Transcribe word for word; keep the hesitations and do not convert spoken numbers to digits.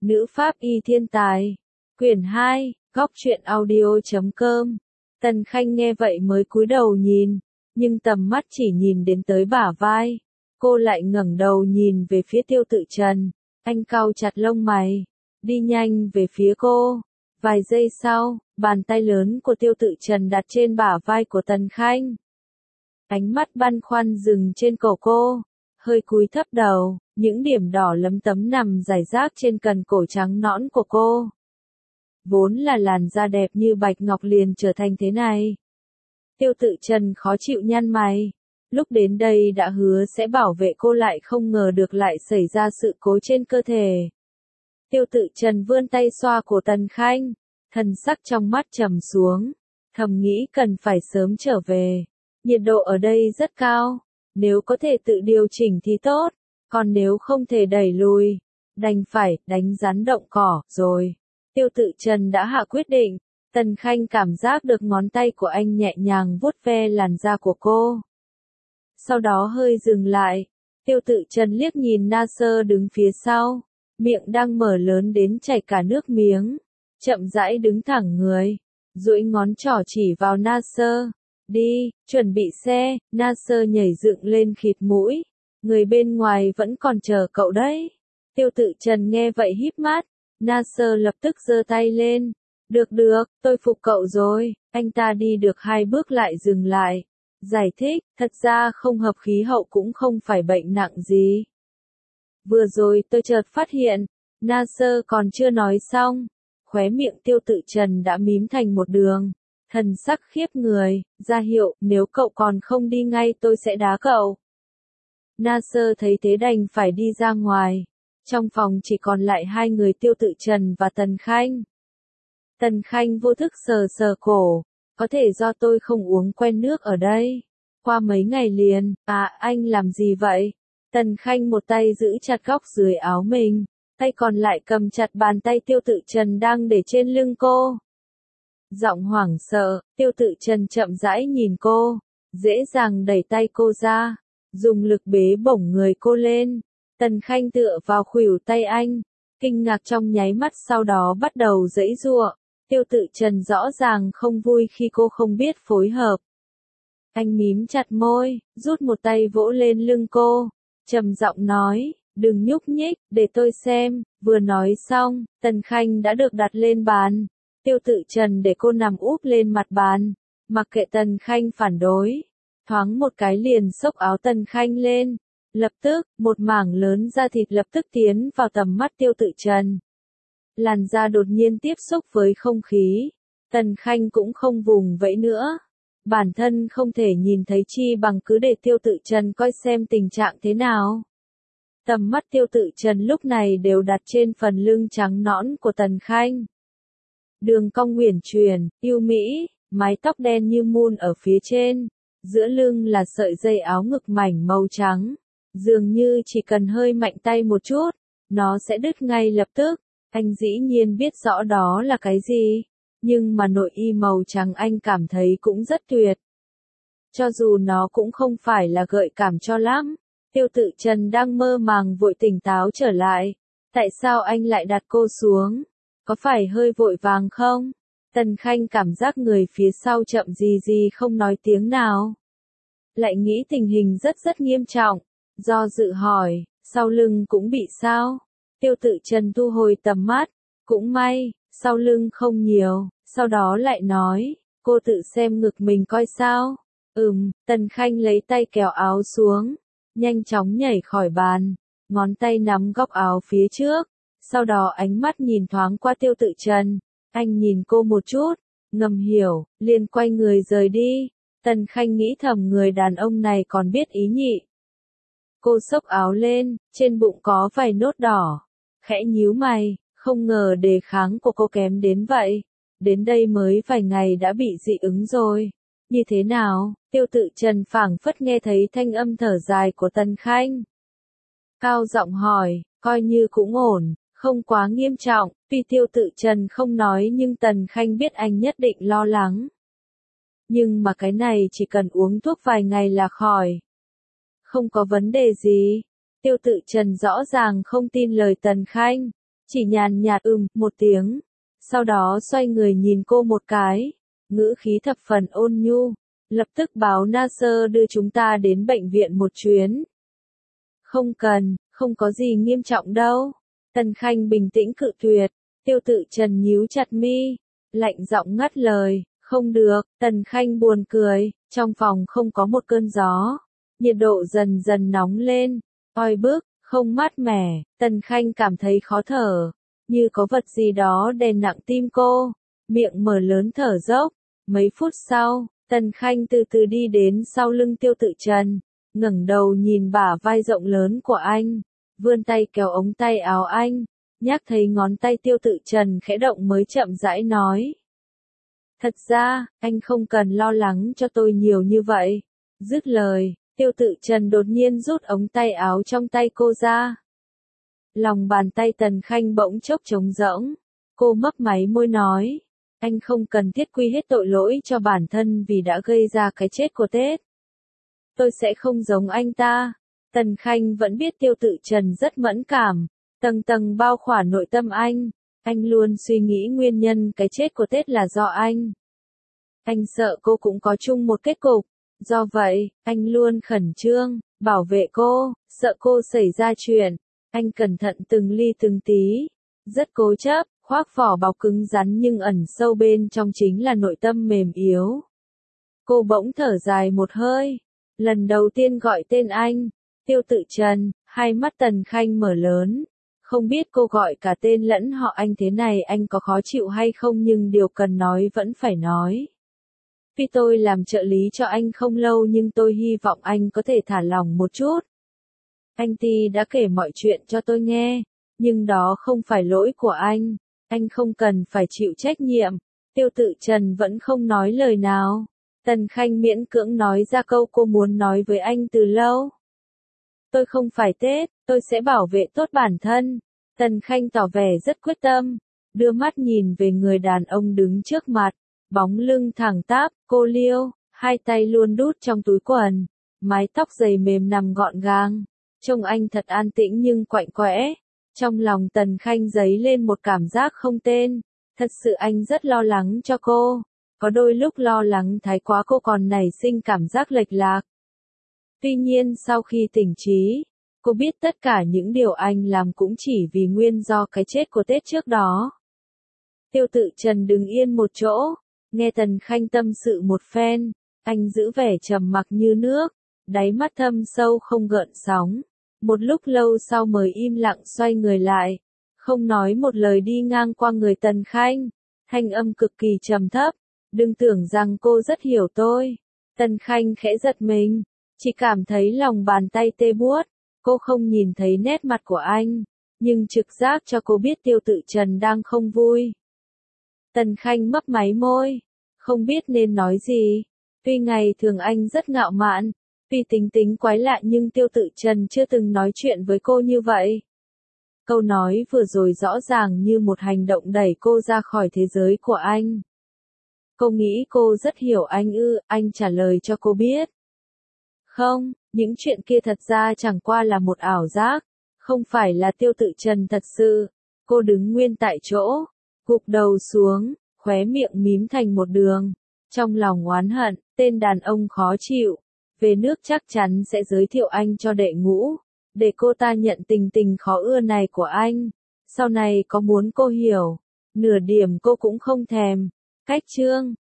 Nữ pháp y thiên tài. Quyển hai, góc truyện audio chấm com. Tần Khanh nghe vậy mới cúi đầu nhìn, nhưng tầm mắt chỉ nhìn đến tới bả vai. Cô lại ngẩng đầu nhìn về phía Tiêu Tự Trần, anh cau chặt lông mày, đi nhanh về phía cô. Vài giây sau, bàn tay lớn của Tiêu Tự Trần đặt trên bả vai của Tần Khanh. Ánh mắt băn khoăn dừng trên cổ cô, hơi cúi thấp đầu, những điểm đỏ lấm tấm nằm rải rác trên cần cổ trắng nõn của cô. Vốn là làn da đẹp như bạch ngọc liền trở thành thế này. Tiêu Tự Trần khó chịu nhăn mày, lúc đến đây đã hứa sẽ bảo vệ cô lại không ngờ được lại xảy ra sự cố trên cơ thể. Tiêu Tự Trần vươn tay xoa cổ Tần Khanh, thần sắc trong mắt trầm xuống, thầm nghĩ cần phải sớm trở về. Nhiệt độ ở đây rất cao, nếu có thể tự điều chỉnh thì tốt, còn nếu không thể đẩy lùi, đành phải đánh rắn động cỏ rồi. Tiêu Tự Trần đã hạ quyết định, Tần Khanh cảm giác được ngón tay của anh nhẹ nhàng vuốt ve làn da của cô. Sau đó hơi dừng lại, Tiêu Tự Trần liếc nhìn Na Sơ đứng phía sau, miệng đang mở lớn đến chảy cả nước miếng, chậm rãi đứng thẳng người, duỗi ngón trỏ chỉ vào Na Sơ. Đi, chuẩn bị xe. Na Sơ nhảy dựng lên khịt mũi, người bên ngoài vẫn còn chờ cậu đấy. Tiêu Tự Trần nghe vậy híp mắt, Na Sơ lập tức giơ tay lên. Được được, tôi phục cậu rồi. Anh ta đi được hai bước lại dừng lại, giải thích, thật ra không hợp khí hậu cũng không phải bệnh nặng gì. Vừa rồi tôi chợt phát hiện, Na Sơ còn chưa nói xong, khóe miệng Tiêu Tự Trần đã mím thành một đường. Thần sắc khiếp người, ra hiệu, nếu cậu còn không đi ngay tôi sẽ đá cậu. Na Sơ thấy thế đành phải đi ra ngoài. Trong phòng chỉ còn lại hai người Tiêu Tự Trần và Tần Khanh. Tần Khanh vô thức sờ sờ cổ, có thể do tôi không uống quen nước ở đây. Qua mấy ngày liền, à anh làm gì vậy? Tần Khanh một tay giữ chặt góc dưới áo mình, tay còn lại cầm chặt bàn tay Tiêu Tự Trần đang để trên lưng cô. Giọng hoảng sợ, Tiêu Tự Trần chậm rãi nhìn cô, dễ dàng đẩy tay cô ra, dùng lực bế bổng người cô lên. Tần Khanh tựa vào khuỷu tay anh, kinh ngạc trong nháy mắt sau đó bắt đầu giãy giụa. Tiêu Tự Trần rõ ràng không vui khi cô không biết phối hợp. Anh mím chặt môi, rút một tay vỗ lên lưng cô, trầm giọng nói, đừng nhúc nhích, để tôi xem. Vừa nói xong, Tần Khanh đã được đặt lên bàn. Tiêu Tự Trần để cô nằm úp lên mặt bàn, mặc kệ Tần Khanh phản đối, thoáng một cái liền xốc áo Tần Khanh lên. Lập tức, một mảng lớn da thịt lập tức tiến vào tầm mắt Tiêu Tự Trần. Làn da đột nhiên tiếp xúc với không khí, Tần Khanh cũng không vùng vẫy nữa. Bản thân không thể nhìn thấy chi bằng cứ để Tiêu Tự Trần coi xem tình trạng thế nào. Tầm mắt Tiêu Tự Trần lúc này đều đặt trên phần lưng trắng nõn của Tần Khanh. Đường cong uyển chuyển, yêu mỹ, mái tóc đen như mun ở phía trên, giữa lưng là sợi dây áo ngực mảnh màu trắng, dường như chỉ cần hơi mạnh tay một chút, nó sẽ đứt ngay lập tức. Anh dĩ nhiên biết rõ đó là cái gì, nhưng mà nội y màu trắng anh cảm thấy cũng rất tuyệt. Cho dù nó cũng không phải là gợi cảm cho lắm. Tiêu Tự Trần đang mơ màng vội tỉnh táo trở lại. Tại sao anh lại đặt cô xuống? Có phải hơi vội vàng không? Tần Khanh cảm giác người phía sau chậm gì gì không nói tiếng nào. Lại nghĩ tình hình rất rất nghiêm trọng. Do dự hỏi, sau lưng cũng bị sao? Tiêu Tự Trần thu hồi tầm mắt. Cũng may, sau lưng không nhiều. Sau đó lại nói, cô tự xem ngực mình coi sao? Ừm, Tần Khanh lấy tay kéo áo xuống, nhanh chóng nhảy khỏi bàn, ngón tay nắm góc áo phía trước. Sau đó ánh mắt nhìn thoáng qua Tiêu Tự Trần, anh nhìn cô một chút, ngầm hiểu, liền quay người rời đi. Tần Khanh nghĩ thầm người đàn ông này còn biết ý nhị. Cô xốc áo lên, trên bụng có vài nốt đỏ, khẽ nhíu mày, không ngờ đề kháng của cô kém đến vậy. Đến đây mới vài ngày đã bị dị ứng rồi. Như thế nào? Tiêu Tự Trần phảng phất nghe thấy thanh âm thở dài của Tần Khanh. Cao giọng hỏi, coi như cũng ổn. Không quá nghiêm trọng, tuy Tiêu Tự Trần không nói nhưng Tần Khanh biết anh nhất định lo lắng. Nhưng mà cái này chỉ cần uống thuốc vài ngày là khỏi. Không có vấn đề gì. Tiêu Tự Trần rõ ràng không tin lời Tần Khanh. chỉ nhàn nhạt ừm một tiếng, sau đó xoay người nhìn cô một cái, ngữ khí thập phần ôn nhu, lập tức báo Nasser đưa chúng ta đến bệnh viện một chuyến. Không cần, không có gì nghiêm trọng đâu. Tần Khanh bình tĩnh cự tuyệt, Tiêu Tự Trần nhíu chặt mi, lạnh giọng ngắt lời, không được. Tần Khanh buồn cười, trong phòng không có một cơn gió, nhiệt độ dần dần nóng lên, oi bức, không mát mẻ. Tần Khanh cảm thấy khó thở, như có vật gì đó đè nặng tim cô, miệng mở lớn thở dốc. Mấy phút sau, Tần Khanh từ từ đi đến sau lưng Tiêu Tự Trần, ngẩng đầu nhìn bả vai rộng lớn của anh, vươn tay kéo ống tay áo anh, nhắc thấy ngón tay Tiêu Tự Trần khẽ động mới chậm rãi nói. Thật ra, anh không cần lo lắng cho tôi nhiều như vậy. Dứt lời, Tiêu Tự Trần đột nhiên rút ống tay áo trong tay cô ra. Lòng bàn tay Tần Khanh bỗng chốc trống rỗng, cô mấp máy môi nói. Anh không cần thiết quy hết tội lỗi cho bản thân vì đã gây ra cái chết của Tết. Tôi sẽ không giống anh ta. Tần Khanh vẫn biết Tiêu Tự Trần rất mẫn cảm, tầng tầng bao khỏa nội tâm anh. Anh luôn suy nghĩ nguyên nhân cái chết của Tết là do anh. Anh sợ cô cũng có chung một kết cục. Do vậy, anh luôn khẩn trương, bảo vệ cô, sợ cô xảy ra chuyện. Anh cẩn thận từng ly từng tí, rất cố chấp, khoác vỏ bọc cứng rắn nhưng ẩn sâu bên trong chính là nội tâm mềm yếu. Cô bỗng thở dài một hơi, lần đầu tiên gọi tên anh, Tiêu Tự Trần, hai mắt Tần Khanh mở lớn. Không biết cô gọi cả tên lẫn họ anh thế này anh có khó chịu hay không nhưng điều cần nói vẫn phải nói. Tuy tôi làm trợ lý cho anh không lâu nhưng tôi hy vọng anh có thể thả lỏng một chút. Anh Ti đã kể mọi chuyện cho tôi nghe, nhưng đó không phải lỗi của anh, anh không cần phải chịu trách nhiệm. Tiêu Tự Trần vẫn không nói lời nào. Tần Khanh miễn cưỡng nói ra câu cô muốn nói với anh từ lâu. Tôi không phải Tết, tôi sẽ bảo vệ tốt bản thân. Tần Khanh tỏ vẻ rất quyết tâm, đưa mắt nhìn về người đàn ông đứng trước mặt, bóng lưng thẳng tắp, cô liêu, hai tay luôn đút trong túi quần, mái tóc dày mềm nằm gọn gàng, trông anh thật an tĩnh nhưng quạnh quẽ. Trong lòng Tần Khanh dấy lên một cảm giác không tên, thật sự anh rất lo lắng cho cô, có đôi lúc lo lắng thái quá cô còn nảy sinh cảm giác lệch lạc. Tuy nhiên sau khi tỉnh trí, cô biết tất cả những điều anh làm cũng chỉ vì nguyên do cái chết của Tết trước đó. Tiêu Tự Trần đứng yên một chỗ, nghe Tần Khanh tâm sự một phen, anh giữ vẻ trầm mặc như nước, đáy mắt thâm sâu không gợn sóng. Một lúc lâu sau mới im lặng xoay người lại, không nói một lời đi ngang qua người Tần Khanh, thanh âm cực kỳ trầm thấp, đừng tưởng rằng cô rất hiểu tôi. Tần Khanh khẽ giật mình, chỉ cảm thấy lòng bàn tay tê buốt, cô không nhìn thấy nét mặt của anh, nhưng trực giác cho cô biết Tiêu Tự Trần đang không vui. Tần Khanh mấp máy môi, không biết nên nói gì, tuy ngày thường anh rất ngạo mạn, tuy tính tính quái lạ nhưng Tiêu Tự Trần chưa từng nói chuyện với cô như vậy. Câu nói vừa rồi rõ ràng như một hành động đẩy cô ra khỏi thế giới của anh. Cô nghĩ cô rất hiểu anh ư, anh trả lời cho cô biết. Không, những chuyện kia thật ra chẳng qua là một ảo giác, không phải là Tiêu Tự Trần thật sự. Cô đứng nguyên tại chỗ, gục đầu xuống, khóe miệng mím thành một đường, trong lòng oán hận, tên đàn ông khó chịu. Về nước chắc chắn sẽ giới thiệu anh cho đệ ngũ, để cô ta nhận tình tình khó ưa này của anh. Sau này có muốn cô hiểu, nửa điểm cô cũng không thèm. Cách chương